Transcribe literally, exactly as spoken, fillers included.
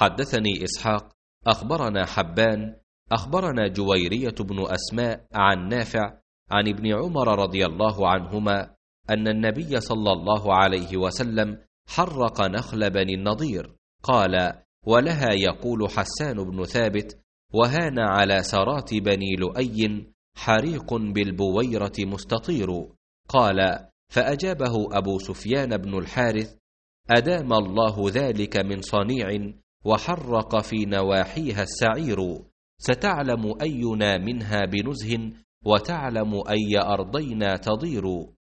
حدثني إسحاق أخبرنا حبان أخبرنا جويرية بن أسماء عن نافع عن ابن عمر رضي الله عنهما أن النبي صلى الله عليه وسلم حرق نخل بني النضير. قال: ولها يقول حسان بن ثابت: وهان على سرات بني لؤي حريق بالبويرة مستطير. قال: فأجابه أبو سفيان بن الحارث: أدام الله ذلك من صنيع وحرق في نواحيها السعير، ستعلم أينا منها بنزه وتعلم أي أرضينا تضير.